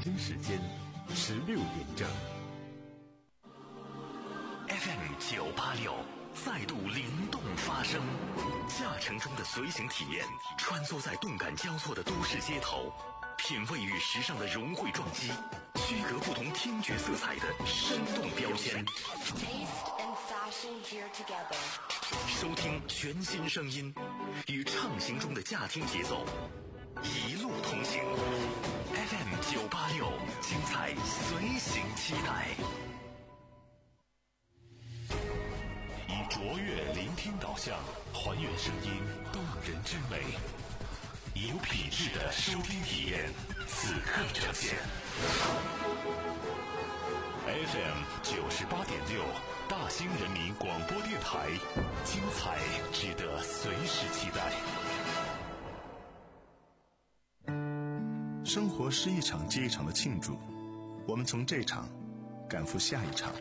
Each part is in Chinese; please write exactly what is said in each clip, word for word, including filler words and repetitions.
真时间十六点整。 F M 九八六再度灵动发声，驾乘中的随行体验，穿梭在动感交错的都市街头，品味与时尚的融汇撞击，区隔不同听觉色彩的生动标签。收听全新声音，与畅行中的驾听节奏，一路同行。F M 九八六，精彩随行期待。以卓越聆听导向，还原声音动人之美，以有品质的收听体验，此刻呈现。F M 九十八点六，大兴人民广播电台，精彩值得随时期待。 生活是一场接一场的庆祝，我们从这场赶赴下一场。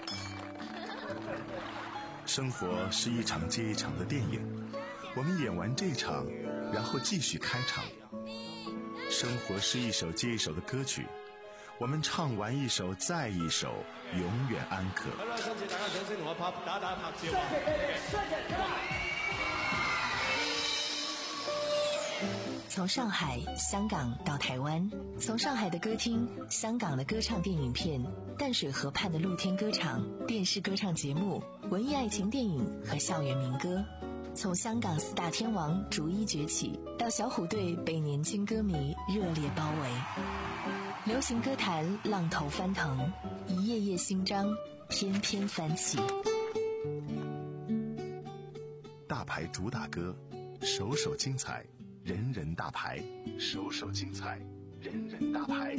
生活是一场接一场的电影，我们演完这场，然后继续开场。生活是一首接一首的歌曲，我们唱完一首再一首，永远安可。 从上海、香港到台湾，从上海的歌厅、香港的歌唱电影片、淡水河畔的露天歌场、电视歌唱节目、文艺爱情电影和校园民歌，从香港四大天王逐一崛起，到小虎队被年轻歌迷热烈包围。流行歌坛浪头翻腾，一页页新章翩翩翻起。 大牌主打歌，首首精彩，人人大牌，首首精彩，人人大牌。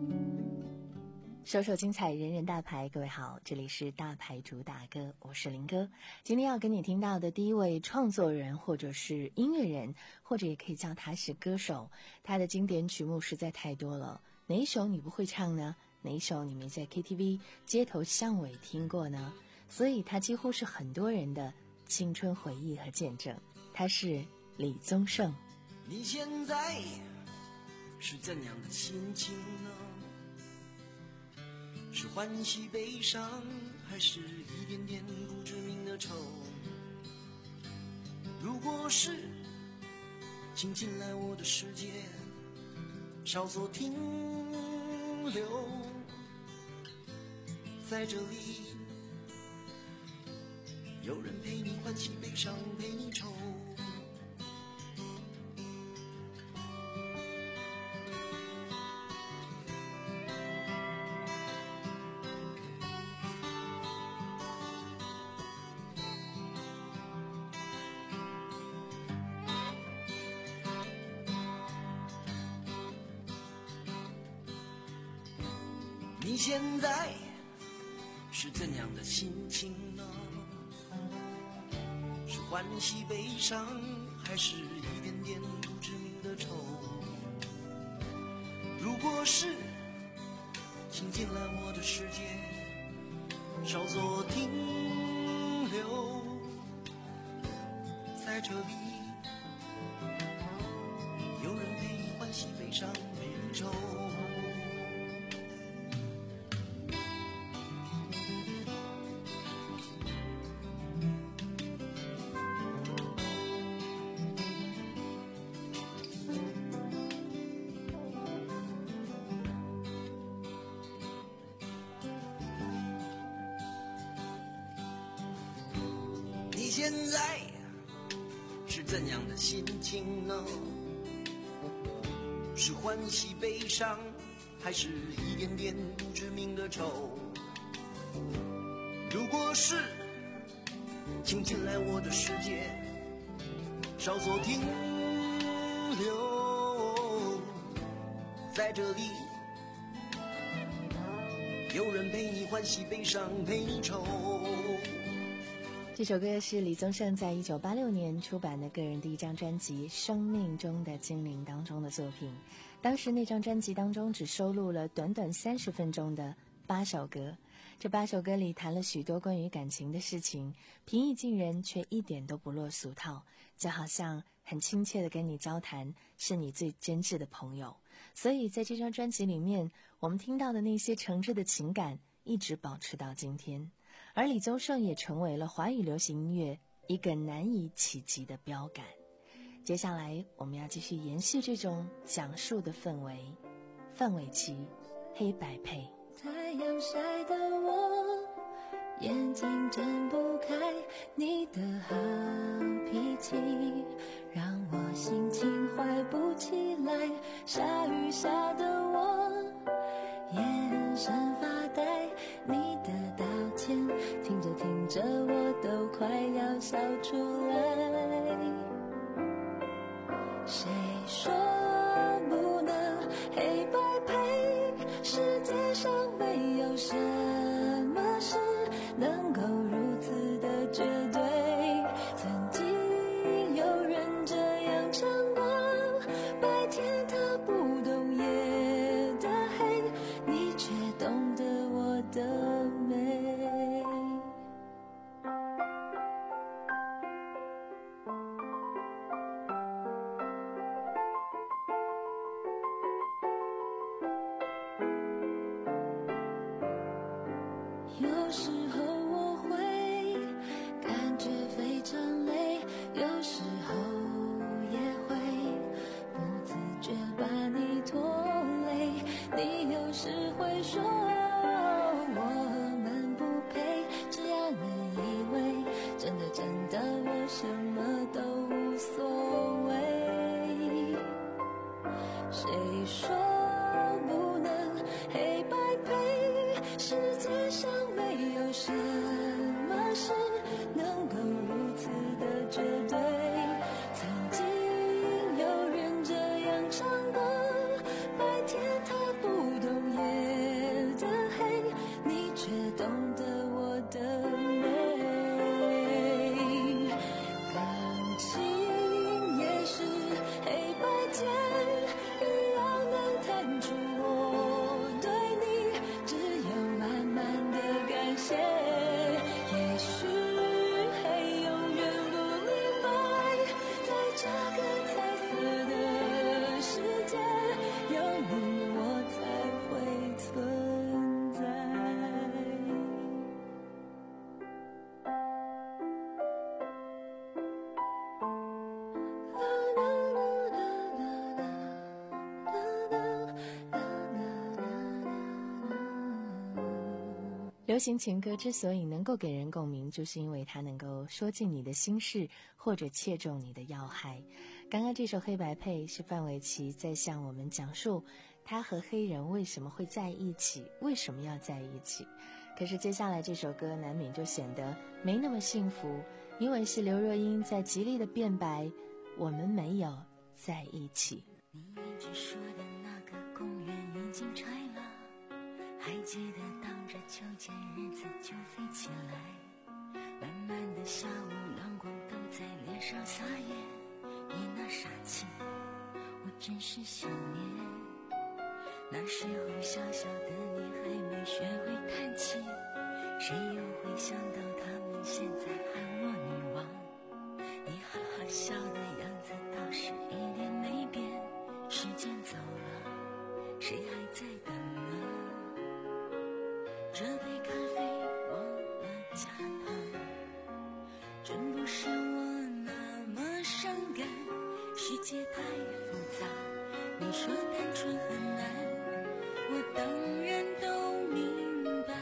首首精彩，人人大牌。各位好，这里是大牌主打歌，我是林哥。今天要跟你听到的第一位创作人，或者是音乐人，或者也可以叫他是歌手，他的经典曲目实在太多了，哪一首你不会唱呢？哪一首你没在 K T V 街头巷尾听过呢？所以他几乎是很多人的青春回忆和见证。他是李宗盛。 你现在是怎样的心情呢？是欢喜悲伤，还是一点点不知名的愁？如果是，请进来我的世界，稍作停留，在这里有人陪你欢喜悲伤，陪你愁。你现在是怎样的心情呢？是欢喜悲伤，还是一点点不知名的愁？如果是，请进来我的世界，稍作停留，在这里有人陪你欢喜悲伤，陪你愁。你现在是怎样的心情呢？是欢喜悲伤，还是一点点不知名的愁？如果是，请进来我的世界，稍作停留，在这里有人陪你欢喜悲伤，陪你愁。 这首歌是李宗盛在一九八六年出版的个人第一张专辑《生命中的精灵》当中的作品。当时那张专辑当中只收录了短短三十分钟的八首歌，这八首歌里谈了许多关于感情的事情，平易近人，却一点都不落俗套，就好像很亲切地跟你交谈，是你最真挚的朋友。所以在这张专辑里面， 我们听到的那些诚挚的情感一直保持到今天，而李宗盛也成为了华语流行音乐一个难以企及的标杆。接下来我们要继续延续这种讲述的氛围，范玮琪黑白配。 太阳晒得我眼睛睁不开，你的好脾气让我心情坏不起来，下雨下得我眼神发呆，你的道歉听着听着我都快要笑出来。谁说不能黑白配？世界上没有什么事能够如此的绝对。曾经有人这样唱过，白天他不懂夜的黑，你却懂得我的美。有时候我会感觉非常累，有时候也会不自觉把你拖累。你有时会说我们不配，只要你以为真的真的我什么都无所谓。谁说不能黑白配？世界上没有什么事能够如此的绝对。曾经有人这样唱过，白天他不懂夜的黑，你却懂得我的美。感情也是黑白键，一样能弹出我对你只有满满的感谢。也许会永远不明白，在这个彩色的世界，有你我才会存在。 流行情歌之所以能够给人共鸣，就是因为它能够说尽你的心事，或者切中你的要害。刚刚这首黑白配是范玮琪在向我们讲述他和黑人为什么会在一起，为什么要在一起。可是接下来这首歌难免就显得没那么幸福，因为是刘若英在极力的辩白，我们没有在一起。 你一直说的那个公园已经拆了，还记得当着秋千日子就飞起来，慢慢的下午阳光都在脸上撒野，你那傻气我真是想念。那时候小小的你还没学会叹气，谁又会想到他们现在喊我女王。你哈哈笑的样子倒是一点没变，时间走了，谁还在等呢？这杯咖啡忘了加糖，真不是我那么伤感，世界太复杂，你说单纯很难，我当然都明白。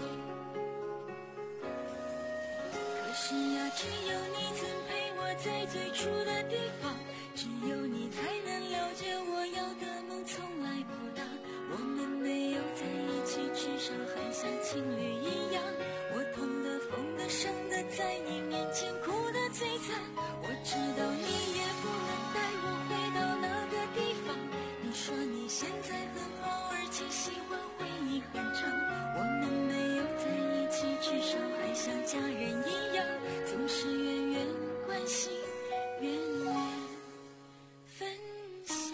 可是呀，只有你曾陪我在最初的地方，只有你才能了解我要的梦从来不大。我们没有在一起，至少还像情侣一样，我痛的疯的伤的在你面前哭得最惨。我知道你也不能带我回到那个地方，你说你现在很老，而且喜欢回忆很长。我们没有在一起，至少还像家人一样，总是远远关心，远远分享。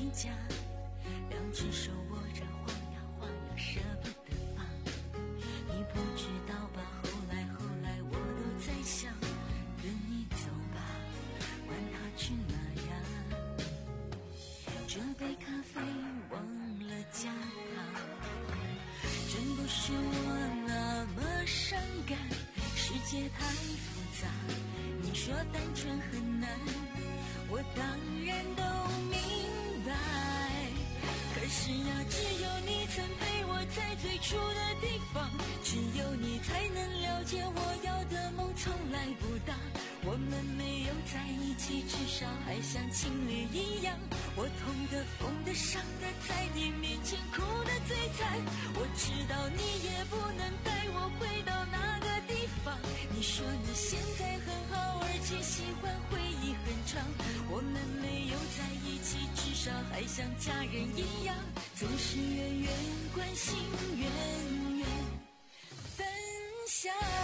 家，两只手握着晃呀晃呀舍不得放。你不知道吧，后来后来我都在想，跟你走吧，管他去哪呀。这杯咖啡忘了加糖，真不是我那么伤感，世界太复杂，你说单纯很难，我当然都明白。可是呀，只有你曾陪我在最初的地方，只有你才能了解我要的梦从来不大。我们没有在一起，至少还像情侣一样。我痛的、疯的、伤的，在你面前哭得最惨。我知道你也不能带我回到那个地方。你说你现在很好，而且喜欢，回忆很长。我们没有在一起，至少还像家人一样，总是远远关心，远远分享。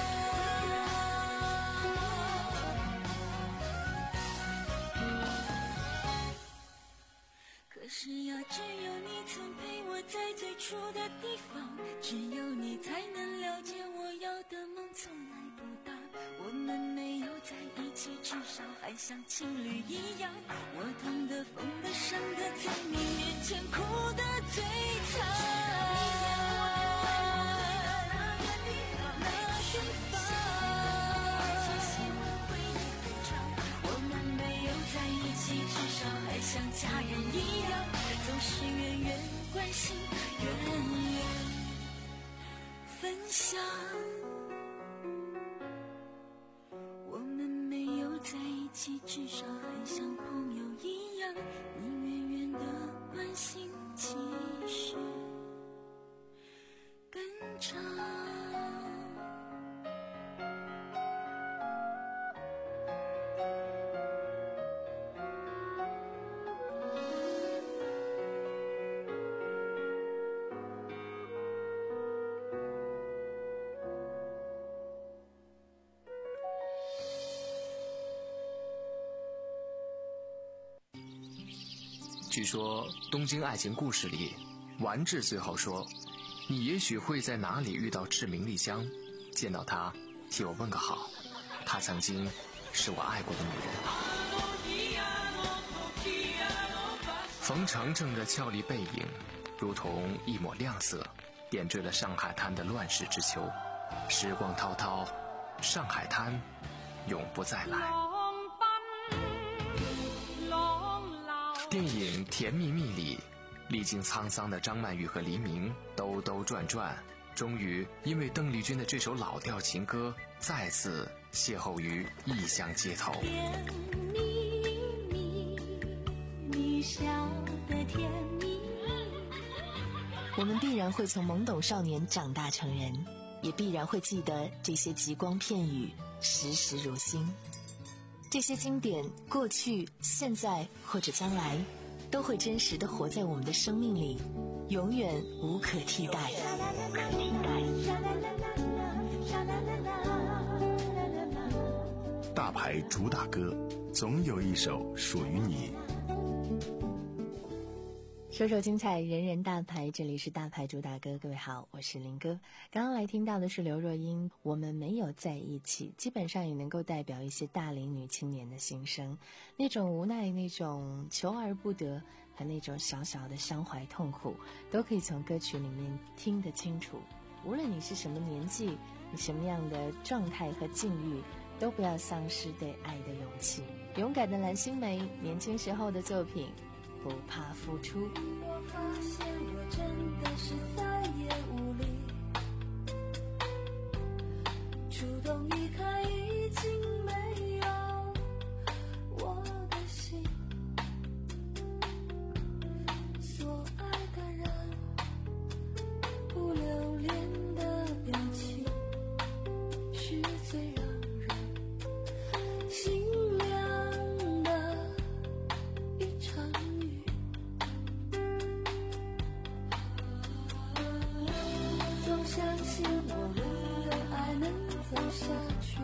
可是呀，只有你曾陪我在最初的地方，只有你才能了解我要的梦从来不大。我们没有在一起，至少还像情侣一样。我痛的、疯的、伤的，在你面前哭得最惨。还像家人一样，总是远远关心，远远分享。我们没有在一起，至少还像朋友一样。你远远的关心，其实更长。 据说《东京爱情故事》里，丸治最后说：“你也许会在哪里遇到赤名莉香，见到她，替我问个好。她曾经是我爱过的女人。”冯程程的俏丽背影，如同一抹亮色，点缀了上海滩的乱世之秋。时光滔滔，上海滩永不再来。电影《甜蜜蜜》里，历经沧桑的张曼玉和黎明兜兜转转，终于因为邓丽君的这首老调情歌，再次邂逅于异乡街头。 甜蜜蜜，你笑得甜蜜。 我们必然会从懵懂少年长大成人，也必然会记得这些极光片语，时时如新。这些经典，过去、现在或者将来，都会真实地活在我们的生命里，永远无可替代。 大牌主打歌，总有一首属于你。 首首精彩，人人大牌，这里是大牌主打歌。各位好，我是林哥。刚刚来听到的是刘若英，我们没有在一起，基本上也能够代表一些大龄女青年的心声，那种无奈，那种求而不得，和那种小小的伤怀痛苦，都可以从歌曲里面听得清楚。无论你是什么年纪，你什么样的状态和境遇，都不要丧失对爱的勇气。勇敢的蓝心湄年轻时候的作品，不怕付出。 我发现我真的是再也无力主动离开，已经没有我的心，所爱的人不留恋的表情，是最让人心凉的一场雨。总相信我们的爱能走下去，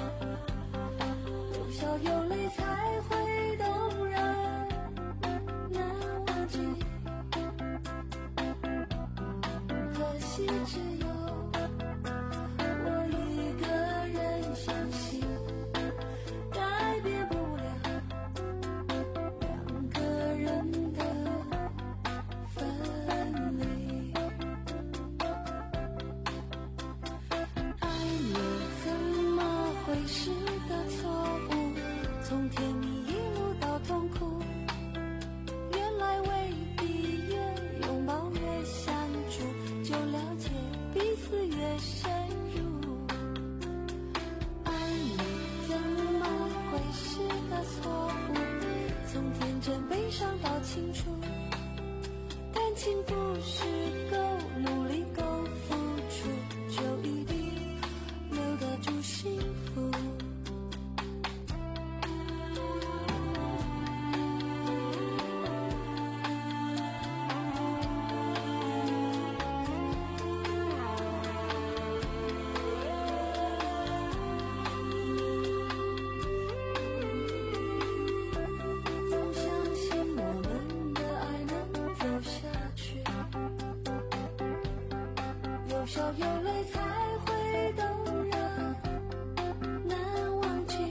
有笑有泪才会动人， 惜只有我一个人相信，改变不了两个人的分离。爱你怎么会是个错误？从甜蜜一路到痛苦，原来未必越拥抱越相处，就了解彼此越深入。爱你怎么会是个错误？从天真悲伤到清楚，感情不是够努力够付出，就一定留得住幸福。总相信我们的爱能走下去，有笑有泪才会动人难忘记。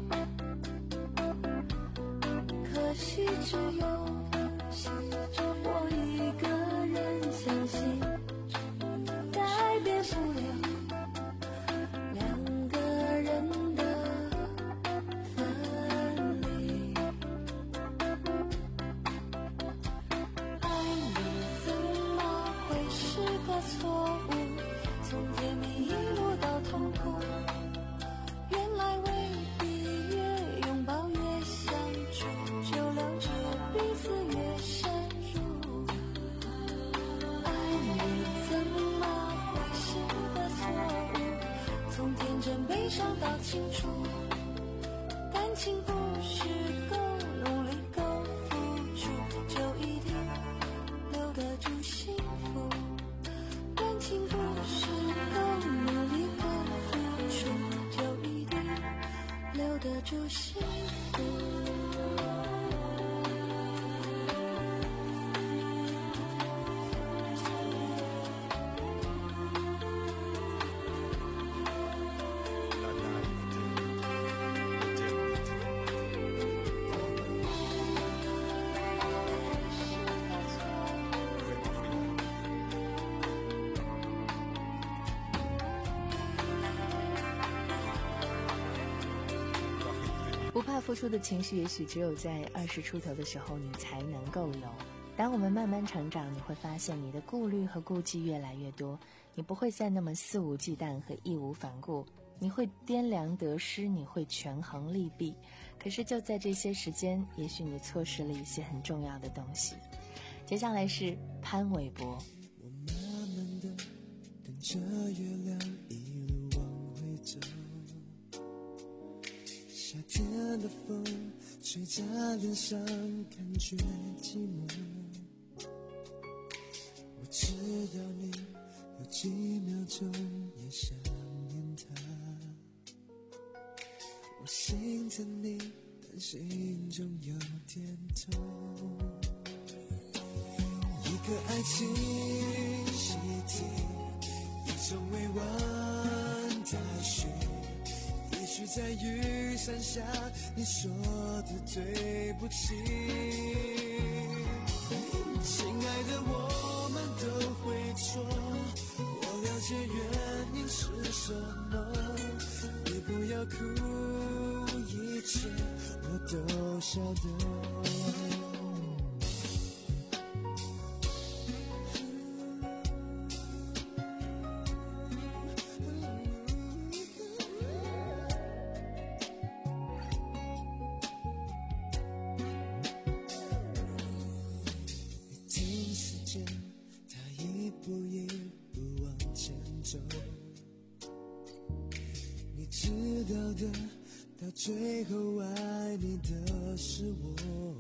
可惜只有我一个人相信，改变不了两个人的分离。爱你怎么会是个错误？从甜蜜一路到痛苦，原来未必越拥抱越相处，就了解彼此越深入。爱你怎么会是个错误？从天真悲伤到清楚，感情不是够努力够付出，就一定留得住幸福。感情不是够努力够付出，就一定留得住幸福。 不怕付出的情绪，也许只有在二十出头的时候你才能够有。当我们慢慢成长，你会发现你的顾虑和顾忌越来越多，你不会再那么肆无忌惮和义无反顾，你会掂量得失，你会权衡利弊。可是就在这些时间，也许你错失了一些很重要的东西。接下来是潘玮柏。 我慢慢的跟着月亮一路往回走，夏天的风吹在脸上，感觉寂寞。我知道你有几秒钟也想念他，我心疼你，但心中有点痛。一个爱情习题，一种委婉待续，也许在雨伞下你说的对不起。亲爱的，我们都会错，我了解原因是什么，你不要哭，一切我都晓得。你知道的，到最后爱你的是我。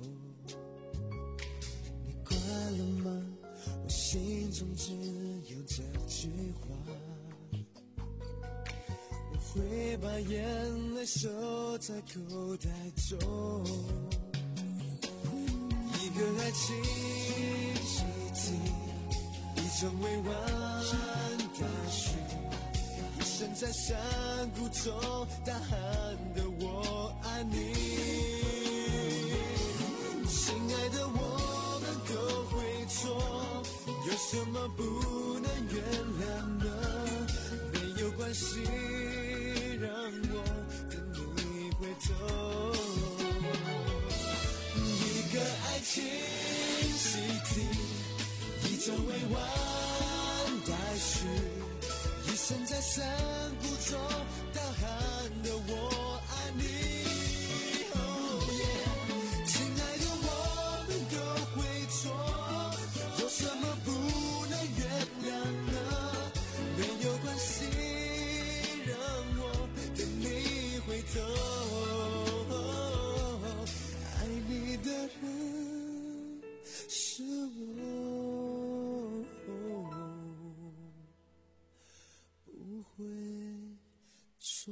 你快乐吗？我心中只有这句话。我会把眼泪收在口袋中。一个爱情习题，一种委婉大雪，一生在山谷中大喊的我爱你。亲爱的，我们都会错，有什么不能原谅呢？没有关系，让我等你回头。一个爱情习题，一张未完待续，一生在山谷中大喊的我爱你。Oh yeah， 亲爱的，我们都会错，有什么不能原谅呢？没有关系，让我等你回头。爱你的人是我，不会错。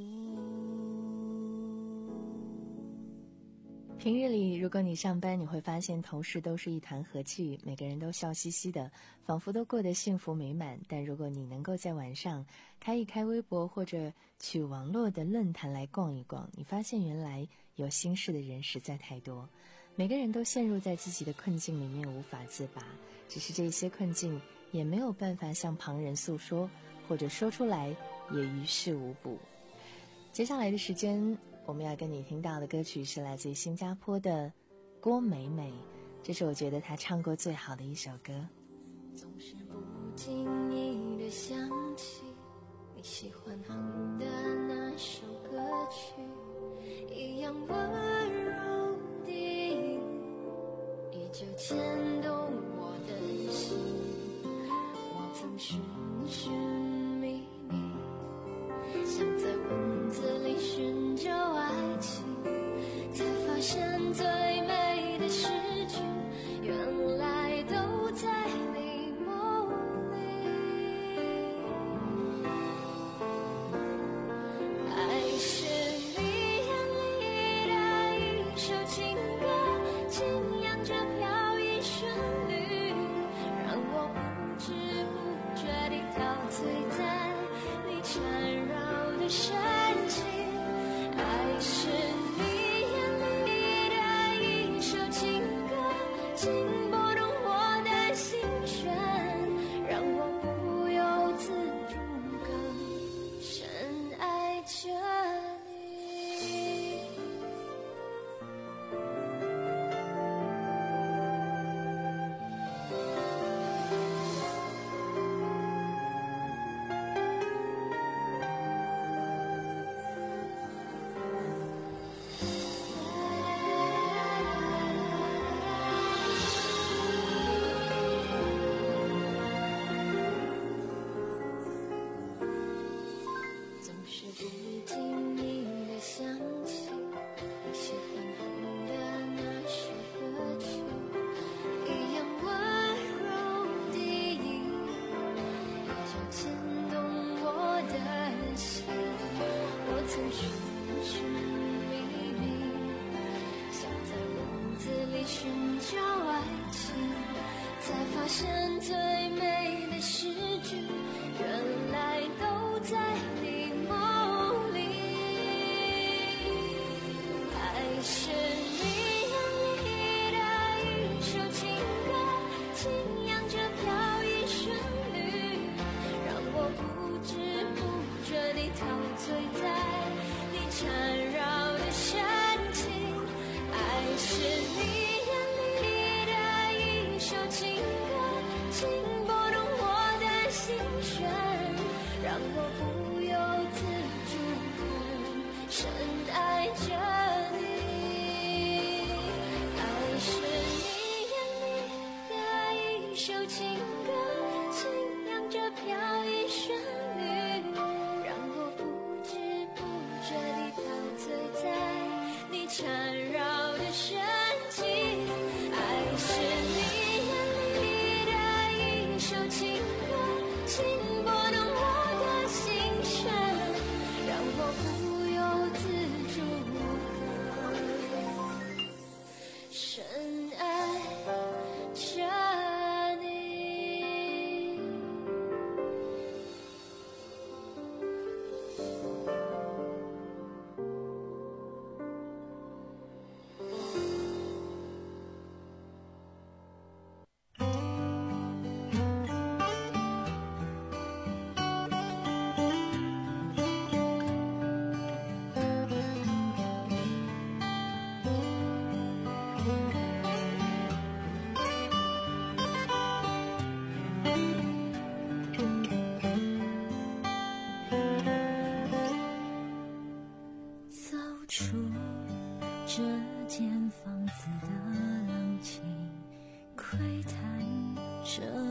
平日里，如果你上班，你会发现同事都是一团和气，每个人都笑嘻嘻的，仿佛都过得幸福美满。但如果你能够在晚上开一开微博，或者去网络的论坛来逛一逛，你发现原来有心事的人实在太多，每个人都陷入在自己的困境里面无法自拔，只是这些困境也没有办法向旁人诉说，或者说出来也于事无补。接下来的时间，我们要跟你听到的歌曲是来自于新加坡的郭美美，这是我觉得她唱过最好的一首歌。 总是不经意地想起你喜欢哼的那首歌曲，一样温柔的依旧牵动我的心。我曾寻寻觅觅，想在文字里寻找爱情，才发现最美的诗句原来都在你梦里。爱是你眼里的一首情歌，轻扬着飘逸旋律，让我不知不觉地陶醉在你缠绕的深情。爱是你眼里的一首情歌，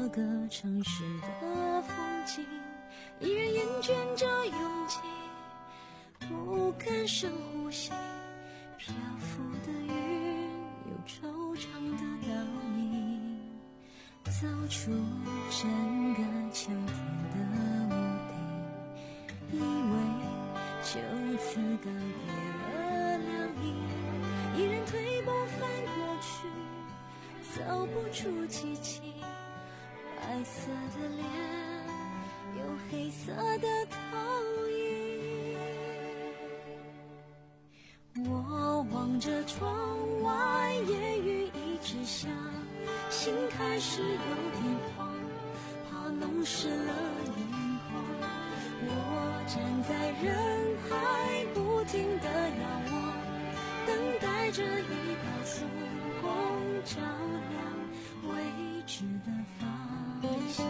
这个城市的风景，依然厌倦着拥挤，不敢深呼吸。漂浮的云有惆怅的倒影，走出整个秋天的屋顶，以为就此告别了凉意，依然推不翻过去，走不出激情。白色的脸有黑色的投影，我望着窗外，夜雨一直下，心开始有点慌，怕弄湿了眼眶。我站在人海，不停地遥望，等待着一道曙光照亮未知的方向。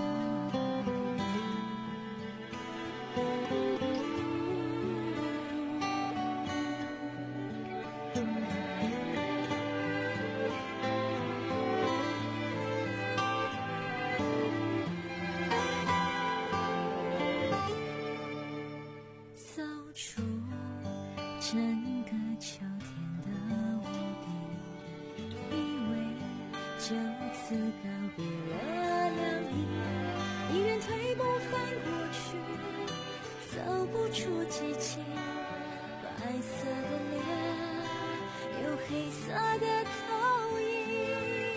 走出整个秋天的屋顶，以为就此告别了凉意，依然推不翻过去，走不出激情。白色的脸有黑色的投影，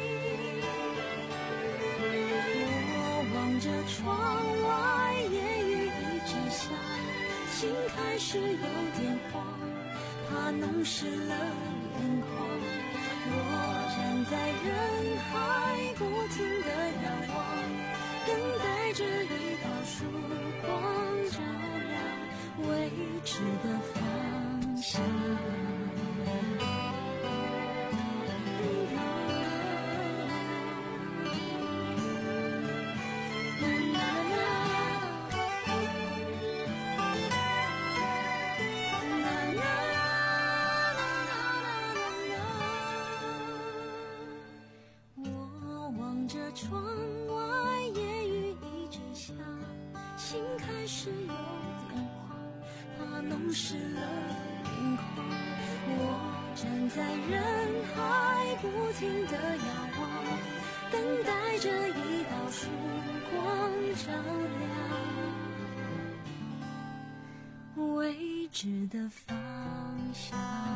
我望着窗外，夜雨一直下，心开始有点慌，怕弄湿了眼眶。我站在人海，不停地遥望，等待着一道曙光照亮未知的方向。窗外夜雨一直下，心开始有点慌，怕弄湿了眼眶。我站在人海，不停地遥望，等待着一道曙光照亮未知的方向。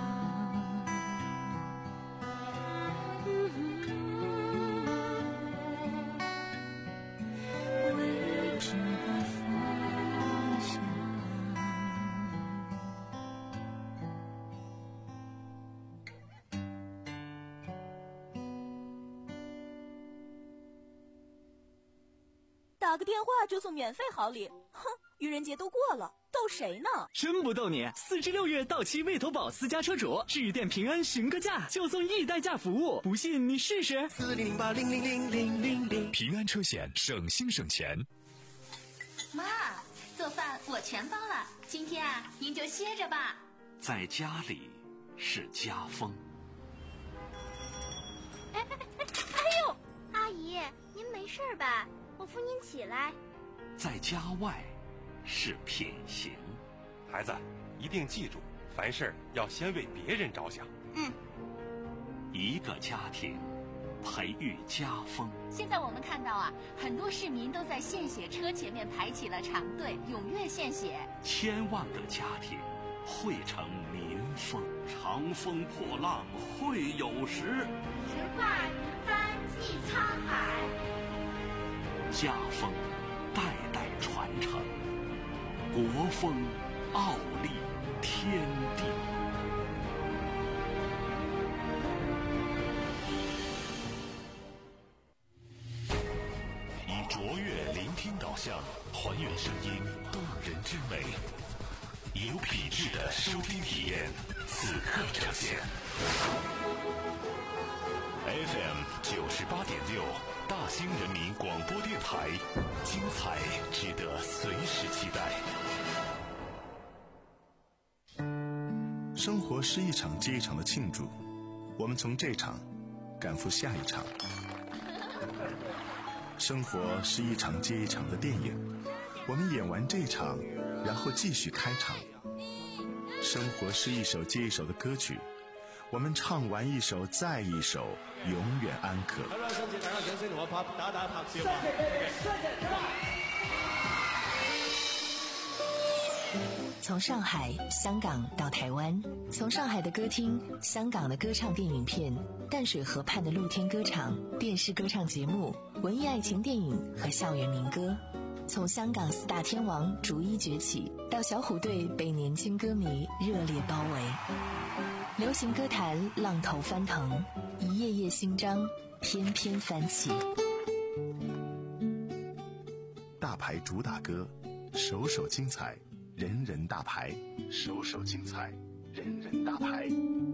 打个电话就送免费好礼，哼！愚人节都过了，逗谁呢？ 真不逗你！四至六月到期未投保私家车主，致电平安询个价，就送易代驾服务，不信你试试。 四零八零零零零零零， 平安车险，省心省钱。 妈，做饭我全包了，今天啊，您就歇着吧。 在家里是家风。 哎哎哎！哎呦，阿姨，您没事吧？我扶您起来。 在家外是品行。 孩子，一定记住，凡事要先为别人着想。 嗯。 一个家庭培育家风。 现在我们看到啊，很多市民都在献血车前面排起了长队，踊跃献血。 千万个家庭汇成民风，长风破浪会有时， 直挂云帆济沧海。 家风代代传承，国风傲立天地。 以卓越聆听导向，还原声音动人之美，有品质的收听体验，此刻呈现。F M 九十八点六，大兴人民广播电台，精彩值得随时期待。 生活是一场接一场的庆祝，我们从这场赶赴下一场。 生活是一场接一场的电影，我们演完这场，然后继续开场。生活是一首接一首的歌曲，我们唱完一首再一首，永远安可。 好啦，今次大家掌聲同我拍打打拍照啊！ 从上海、香港到台湾，从上海的歌厅、香港的歌唱电影片、淡水河畔的露天歌场、电视歌唱节目、文艺爱情电影和校园民歌，从香港四大天王逐一崛起，到小虎队被年轻歌迷热烈包围，流行歌坛浪头翻腾，一页页新章翩翩翻起。 大牌主打歌，首首精彩，人人大牌，首首精彩，人人大牌。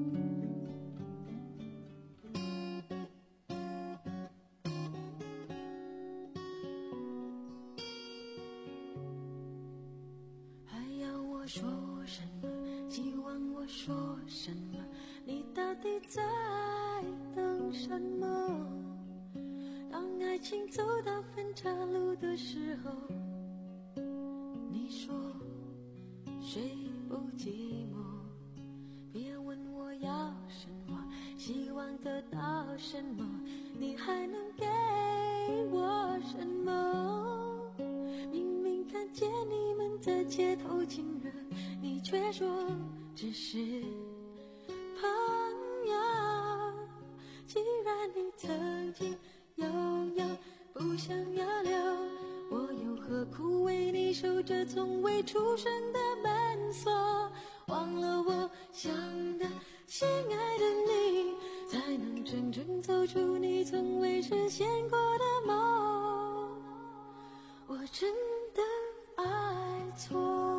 还要我说什么？希望我说什么？你到底在等什么？当爱情走到分岔路的时候，你说谁不寂寞？别问我要什么，希望得到什么，你还能给我什么？明明看见你们在街头亲热，你却说只是朋友。既然你曾经拥有，不想要留，我又何苦为你守着从未出生的门锁？忘了我想的心爱的你，才能真正走出你从未实现过的梦。我真的爱错，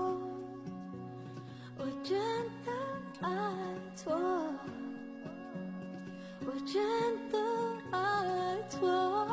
我真的爱错，我真的爱错。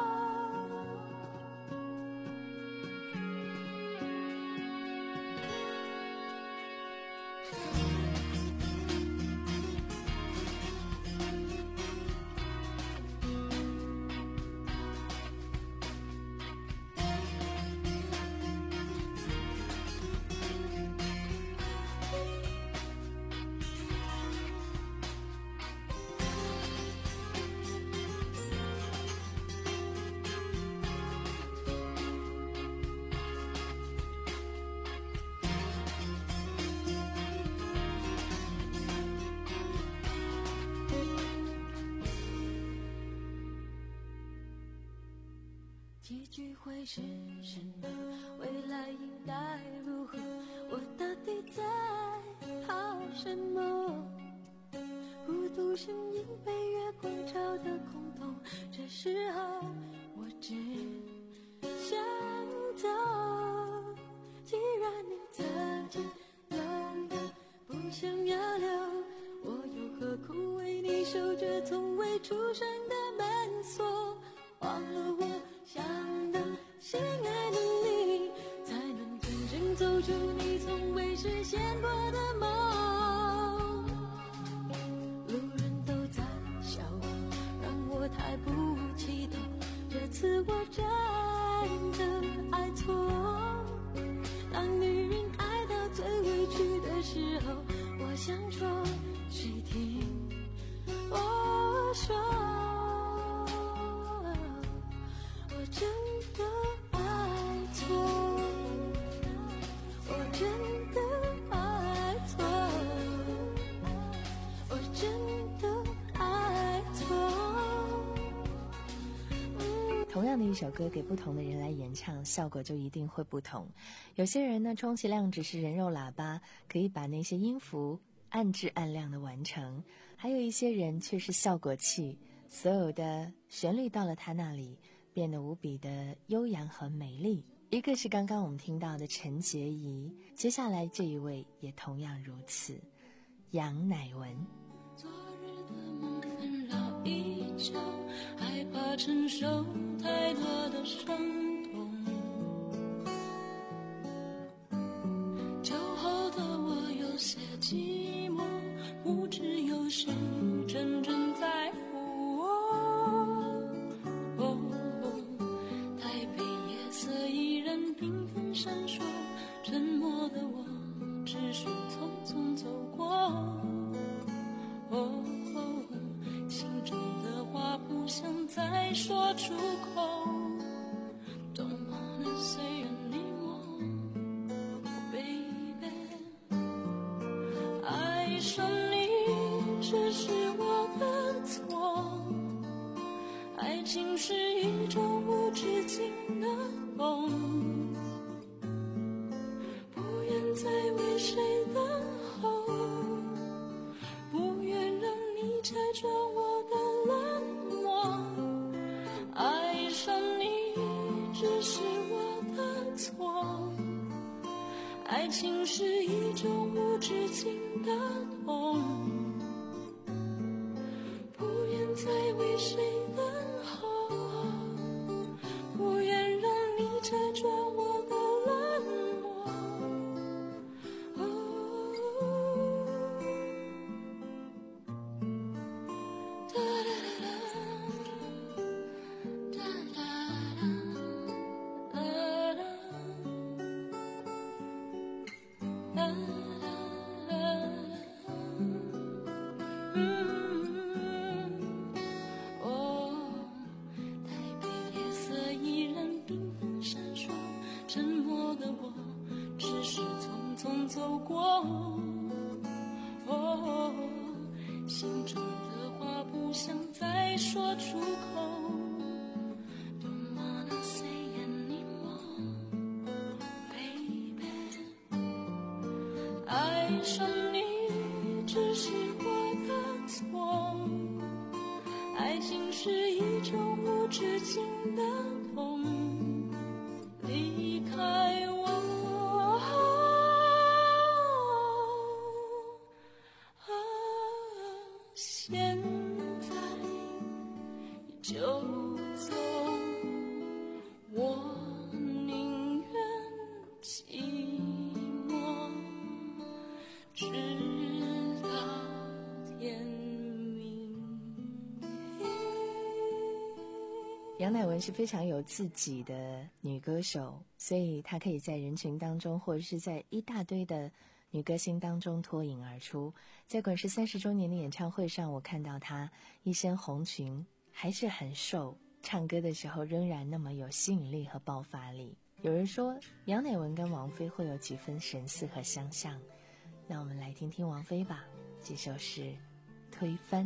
结局会是什么？未来应该如何？我到底在怕什么？孤独声音被月光照得空洞，这时候我只想走。既然你曾经拥有，不想要留，我又何苦为你守着从未出生的门锁？忘了我想的心爱的你，才能真正走出你从未实现过的梦。路人都在笑我，让我太不起头，这次我真的爱错。当女人爱到最委屈的时候，我想说谁听我说，我真的爱错，我真的爱错，我真的爱错。 同样的一首歌给不同的人来演唱，效果就一定会不同。有些人呢，充其量只是人肉喇叭，可以把那些音符暗质暗亮的完成；还有一些人却是效果器，所有的旋律到了他那里变得无比的悠扬和美丽。一个是刚刚我们听到的陈洁仪，接下来这一位也同样如此，杨乃文。 昨日的梦纷扰依旧，害怕承受太多的伤痛，酒后的我有些寂寞，不知有谁真正在乎我。哦，太再说出口。 Don't wanna say anymore, baby。 爱上你只是我的错，爱情是一种无止境的梦，不愿再为谁等候，不愿让你拆穿我的冷漠。爱上你只是我的错，爱情是一种无止境的痛，不愿再为谁等候，不愿让你拆穿我的冷漠。哒哒哒哒哒哒哒哒。沉默的我只是匆匆走过，哦，心中的话不想再说出口。 Don't wanna say anymore, baby。 爱上你只是我的错，爱情是一种无止境的痛，离开我，现在就走，我宁愿寂寞，直到天明。 杨乃文是非常有自己的女歌手，所以她可以在人群当中，或者是在一大堆的女歌星当中脱颖而出。在滚石三十周年的演唱会上，我看到她一身红裙，还是很瘦，唱歌的时候仍然那么有吸引力和爆发力。有人说杨乃文跟王菲会有几分神似和相像，那我们来听听王菲吧，这首是《推翻》。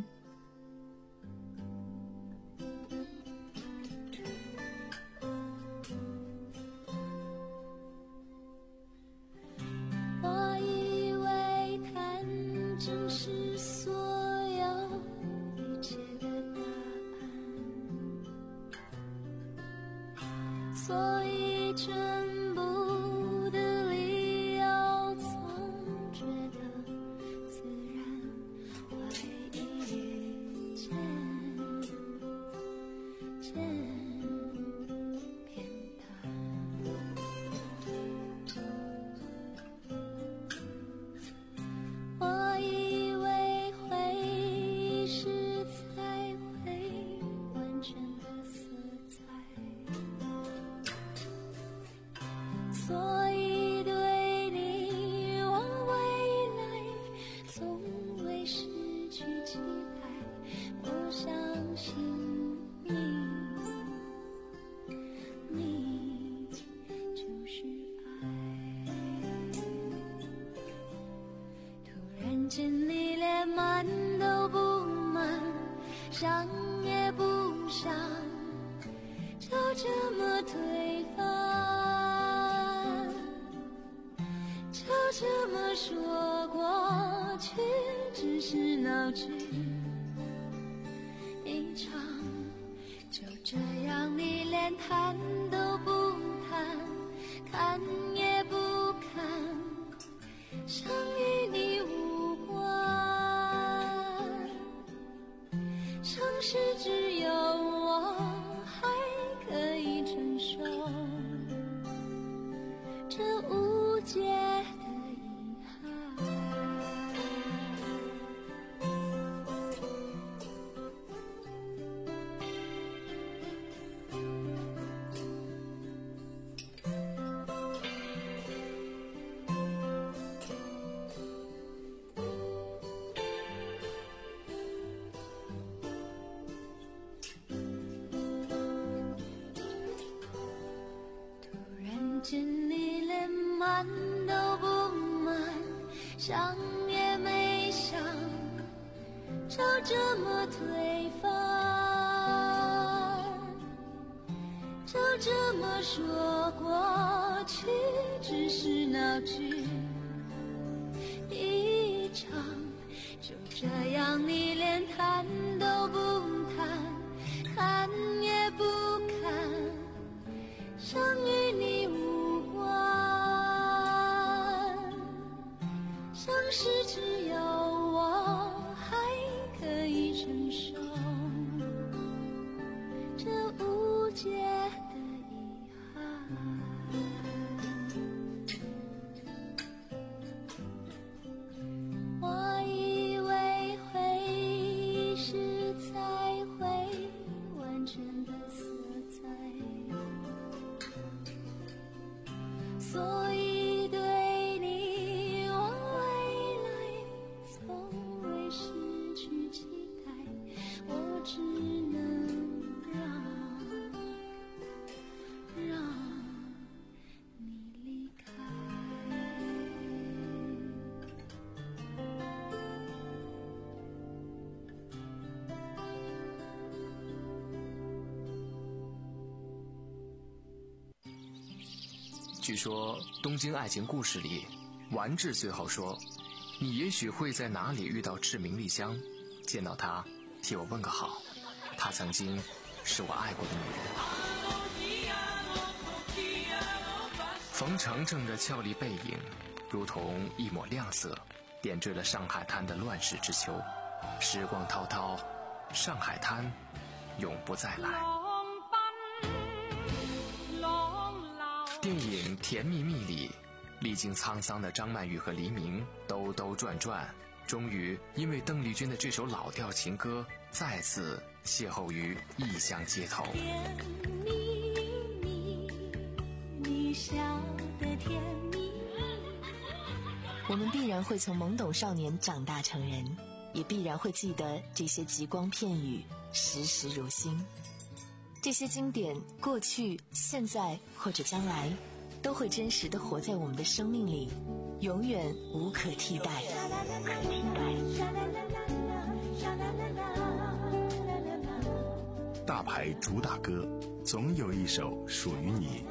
我以为看正是所有一切的答案，所以全部的理由总觉得自然，怀疑渐渐变淡。我以为回忆是才会完全的色彩，所以对你我未来从未失去期待。我相信你，你就是爱。突然间你连满都不满，想也不想，就这么推翻，就这么说过去只是闹剧一场，就这样你连谈都不谈，看也不看，像与你无关。像是只有我还可以承受这无解的遗憾。 见你连满都不满，想也没想，就这么推翻，就这么说过去只是闹剧一场，就这样你连谈都不谈，看也不看，像与你无关，像是只有我还可以承受这无解的遗憾。我以为回忆是才会完整的色彩，所以对你我未来从未失去期待，我只能让让你离开。 据说《东京爱情故事》里，丸治最后说：“你也许会在哪里遇到志明丽香，见到她，替我问个好。她曾经是我爱过的女人。”冯程程的俏丽背影，如同一抹亮色，点缀了上海滩的乱世之秋。时光滔滔，上海滩永不再来。电影《甜蜜蜜》里，历经沧桑的张曼玉和黎明兜兜转转，终于因为邓丽君的这首老调情歌，再次邂逅于异乡街头。 甜蜜蜜，你笑得甜蜜蜜。 我们必然会从懵懂少年长大成人，也必然会记得这些极光片语，时时如新。这些经典，过去、现在或者将来，都会真实地活在我们的生命里，永远无可替代。 大牌主打歌，总有一首属于你。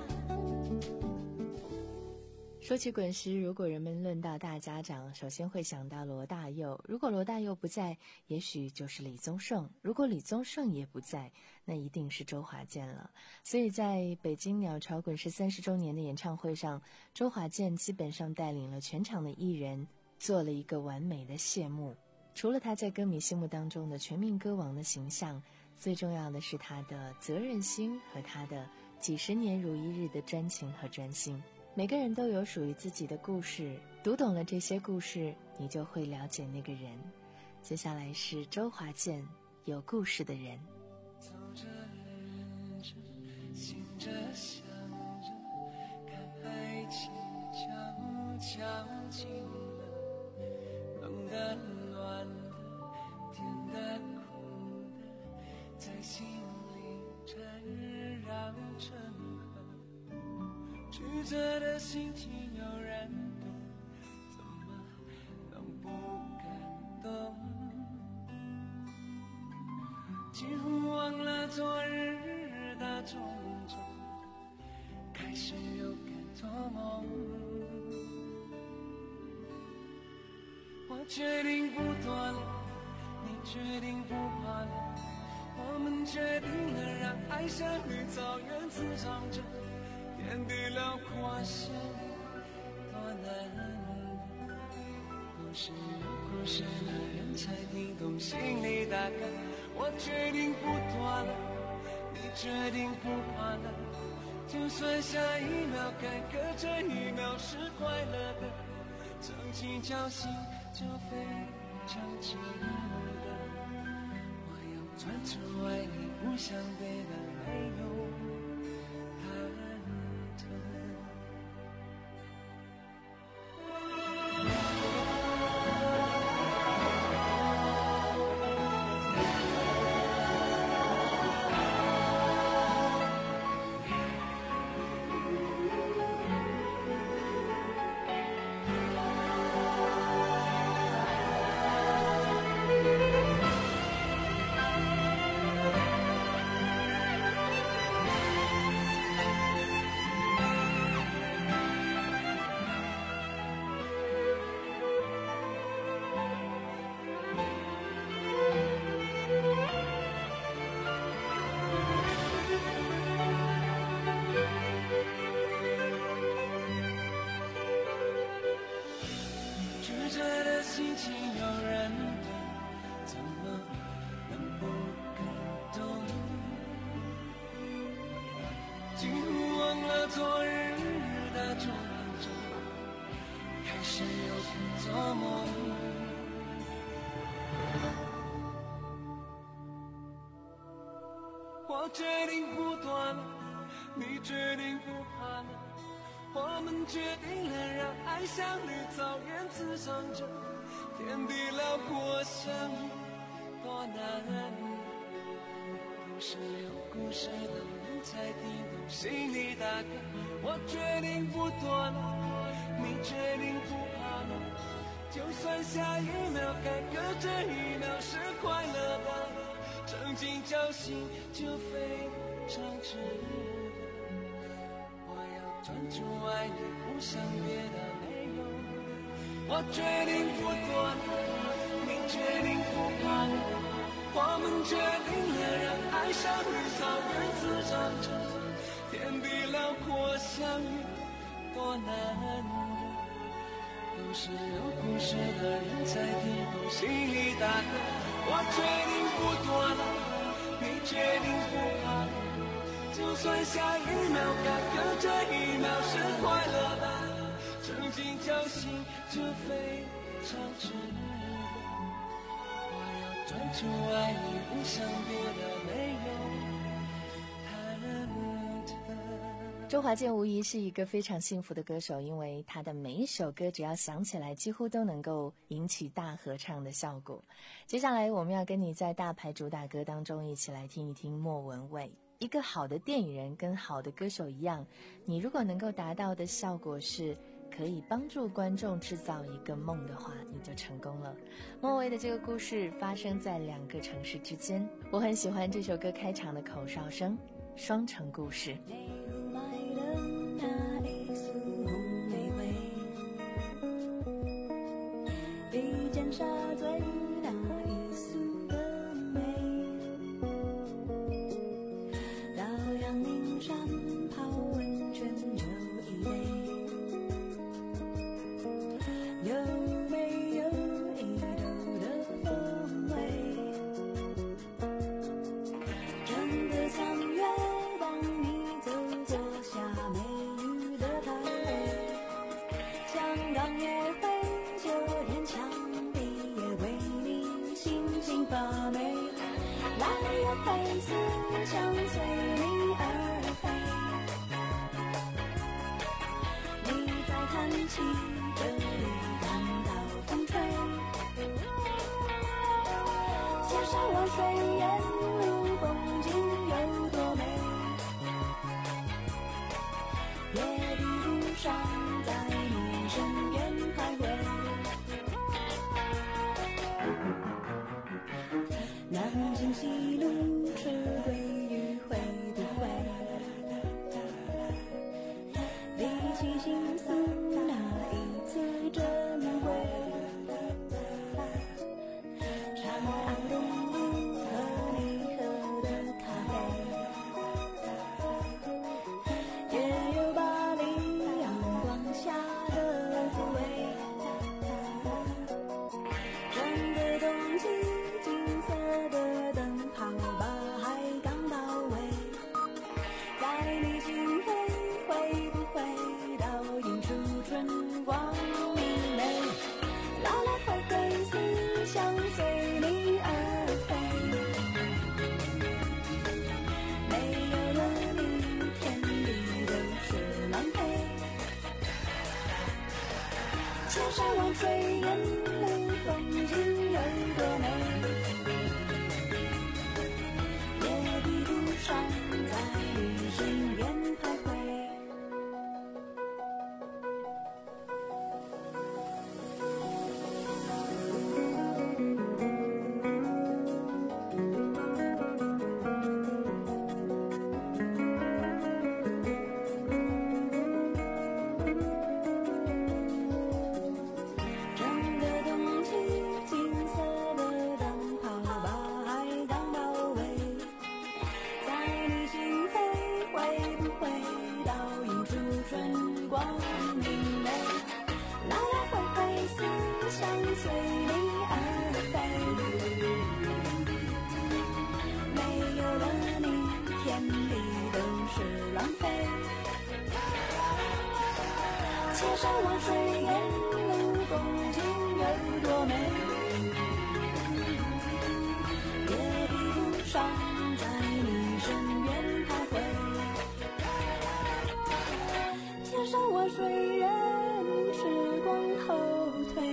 说起滚石，如果人们论到大家长，首先会想到罗大佑。如果罗大佑不在，也许就是李宗盛；如果李宗盛也不在，那一定是周华健了。所以在北京鸟巢滚石三十周年的演唱会上，周华健基本上带领了全场的艺人，做了一个完美的谢幕。除了他在歌迷心目当中的全民歌王的形象，最重要的是他的责任心和他的几十年如一日的专情和专心。每个人都有属于自己的故事，读懂了这些故事，你就会了解那个人。接下来是周华健，有故事的人。 走着忍着，醒着想着，看爱情悄悄近了，冷的暖的，甜的苦的，在心里缠绕成河。曲折的心情有人懂，怎么能不感动？几乎忘了昨日的种种，开始有感做梦。我决定不躲了，你决定不怕了，我们决定了让爱像绿草原滋长着。天地辽阔些多难，故事有故事的人才听懂心里大概。我决定不躲了，你决定不怕了，就算下一秒坎坷，这一秒是快乐的，争气侥幸就非常近的。我要专注爱你，不想别的没有昨日的种种，开始又做梦。我决定不断了，你决定不怕了，我们决定了让爱像绿草原滋长着，天地辽阔相遇多难。故事有故事的人才听懂心里大概。我决定不躲了，你决定不怕了，就算下一秒改革这一秒是快乐的，曾经侥幸就非常值得。我要专注爱你，不想别的没有。我决定不躲了，你决定不怕了，我们决定了让爱像绿草原滋长着，天地辽阔相遇多难得。故事有故事的人才听懂心里大概。我决定不躲了，你决定不怕了，就算下一秒改革这一秒是快乐的，曾经侥幸就非常值得。我要专注爱你，不想别的没有。 周华健无疑是一个非常幸福的歌手，因为他的每一首歌只要想起来几乎都能够引起大合唱的效果。接下来我们要跟你在大牌主打歌当中一起来听一听莫文蔚。一个好的电影人跟好的歌手一样，你如果能够达到的效果是可以帮助观众制造一个梦的话，你就成功了。莫文蔚的这个故事发生在两个城市之间，我很喜欢这首歌开场的口哨声，双城故事。 沙嘴那一束的美，到阳明山泡温泉有一杯，有没有一斗的风味？整个三月帮你走过下美女的台北，香港也会就连墙发霉，来呀配似想随你而飞。你在叹气，这里感到风吹，千山万水沿路风景有多美，夜的路上在你身边徘徊。南京西路车归于会不会比起心思那一次珍贵，长安东路和你喝的咖啡，也有巴黎阳光下的滋味，整个冬季金色的灯泡把海港包围，在你心扉会不会倒映出春光明媚？来来回回思想随你而飞，没有了你天地都是浪费，千山万水沿路风景有多美，在你身边徘徊。整个冬季金色的灯泡把海港包围，在你心扉会不会倒映出春光明媚？来来回回思想随你而飞，没有了你天地都是浪费， 千山万水沿路风景有多美，也比不上在你身边徘徊。千山万水任时光后退，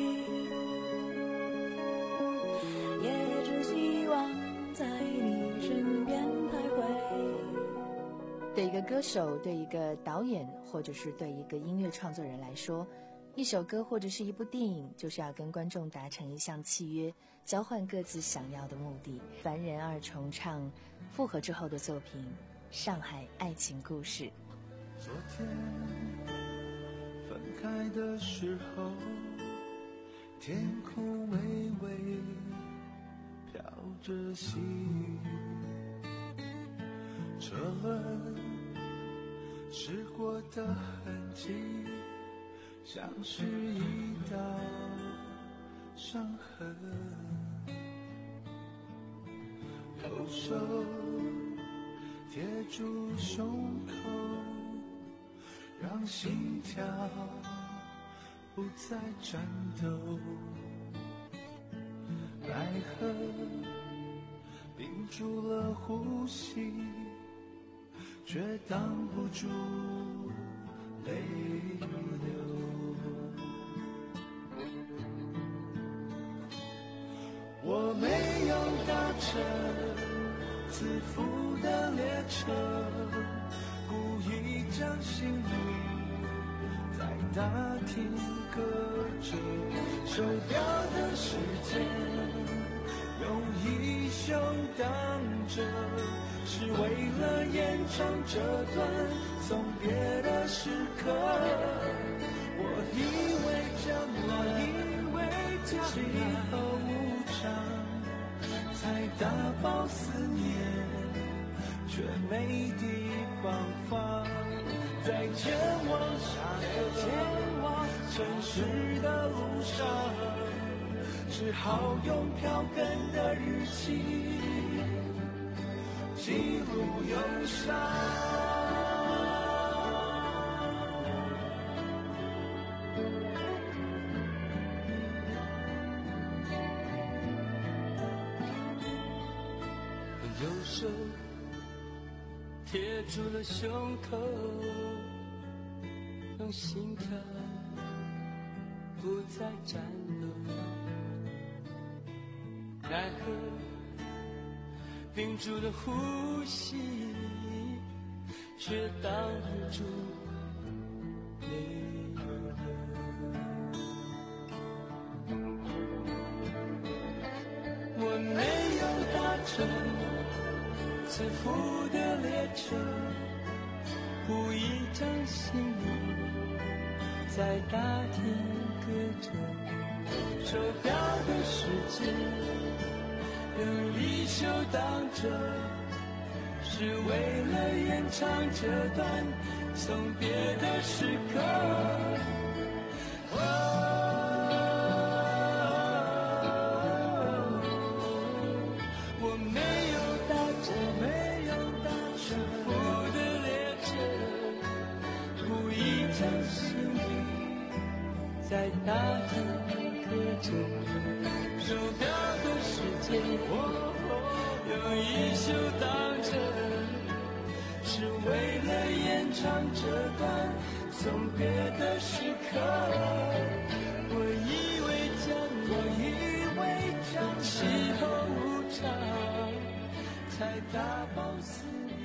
也只希望在你身边徘徊。 对一个歌手，对一个导演，或者是对一个音乐创作人来说，一首歌或者是一部电影，就是要跟观众达成一项契约，交换各自想要的目的。凡人二重唱复合之后的作品《上海爱情故事》。 昨天分开的时候，天空微微飘着细雨，车轮驶过的痕迹，像是一道伤痕。右手贴住胸口，让心跳不再颤抖。奈何屏住了呼吸，却挡不住泪流。我没有搭乘自负的列车，故意将心里在大厅搁着，手表的时间用衣袖挡着，是为了延长这段送别的时刻。我以为将来以为将来和无常才打包思念，却没地方放。在前往下个前往城市的路上，只好用票根的日期记录忧伤。右手贴住了胸口，让心跳不再颤抖。奈何屏住了呼吸，却挡不住泪流。我没有搭乘自负的列车，故意将心里在大厅搁着，手表的时间用衣袖挡着，是为了延长这段送别的时刻。我没有搭乘没有搭乘负的列车，故意将心里在大厅搁着，手表的时间用衣袖挡着，是为了延长这段送别的时刻。我以为将我以为将气候无常才打包思念。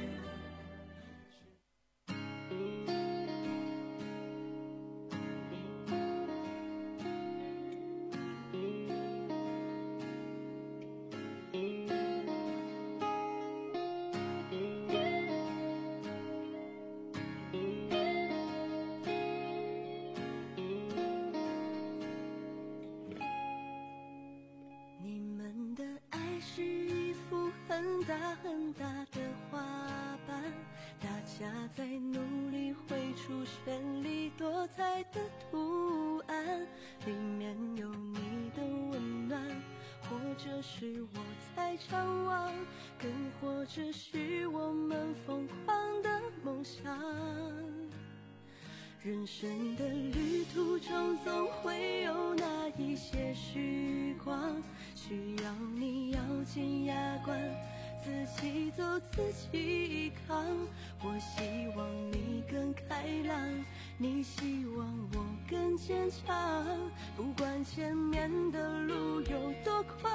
很大很大的花瓣，大家在努力绘出绚丽多彩的图案，里面有你的温暖，或者是我在张望，更或者是我们疯狂的梦想。 人生的旅途中总会有那一些时光，需要你咬紧牙关，自己走自己扛。我希望你更开朗，你希望我更坚强，不管前面的路有多困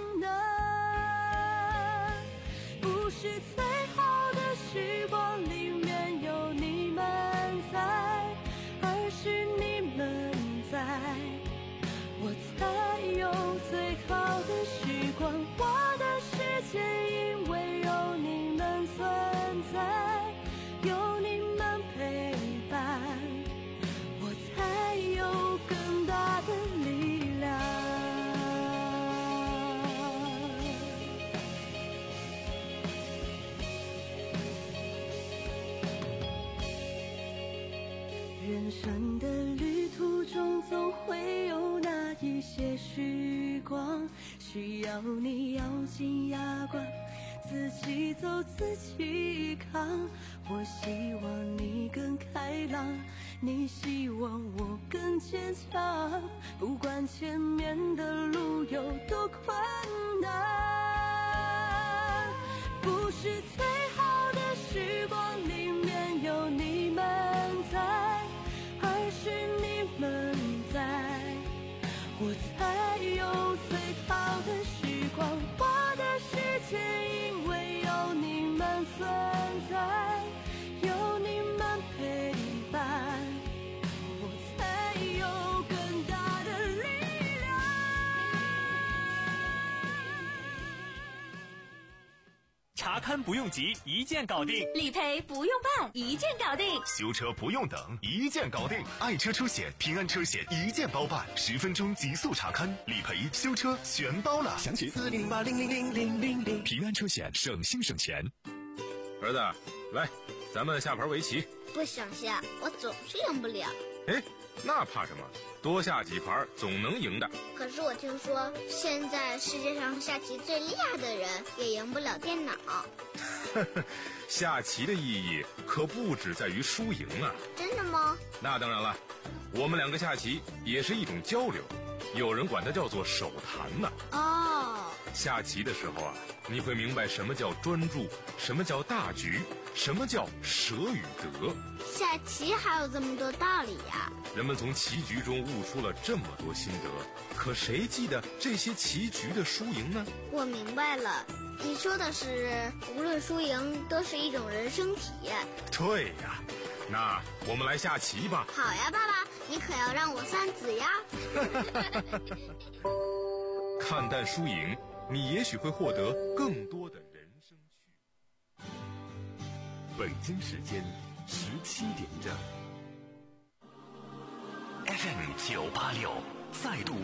难，不是最好的时光里面有你们在，而是你们在，我才有最好的时光。我的世界因为有你们存在，有你们陪伴，我才有更大的力量。人生的旅途中总会有那一些时光，需要你咬紧牙关，自己走自己扛。我希望你更开朗，你希望我更坚强，不管前面的路有多困难，不是最好的时光里面有你们在，而是你们在，我才有最好的时光。我的世界因为有你们存在，有你们陪伴，我才有更大的力量。 查勘不用急，一键搞定； 理赔不用办，一键搞定； 修车不用等，一键搞定。爱车车险、平安车险一键包办，十分钟极速查勘、理赔、修车全包了。详情四零八零零零零零零。平安车险，省心省钱。 儿子，来，咱们下盘围棋。 不想下，我总是赢不了。 哎，那怕什么？多下几盘总能赢的。 可是我听说，现在世界上下棋最厉害的人也赢不了电脑。 下棋的意义可不只在于输赢啊！ 真的吗？ 那当然了，我们两个下棋也是一种交流，有人管它叫做手谈呢。 哦， 下棋的时候啊，你会明白什么叫专注，什么叫大局，什么叫舍与得。 下棋还有这么多道理呀！ 人们从棋局中悟出了这么多心得，可谁记得这些棋局的输赢呢？ 我明白了，你说的是无论输赢都是一种人生体验。 对呀，那我们来下棋吧。 好呀，爸爸，你可要让我三子呀。 看淡输赢，你也许会获得更多的人生趣。 北京时间十七点整。 F M 九八六再度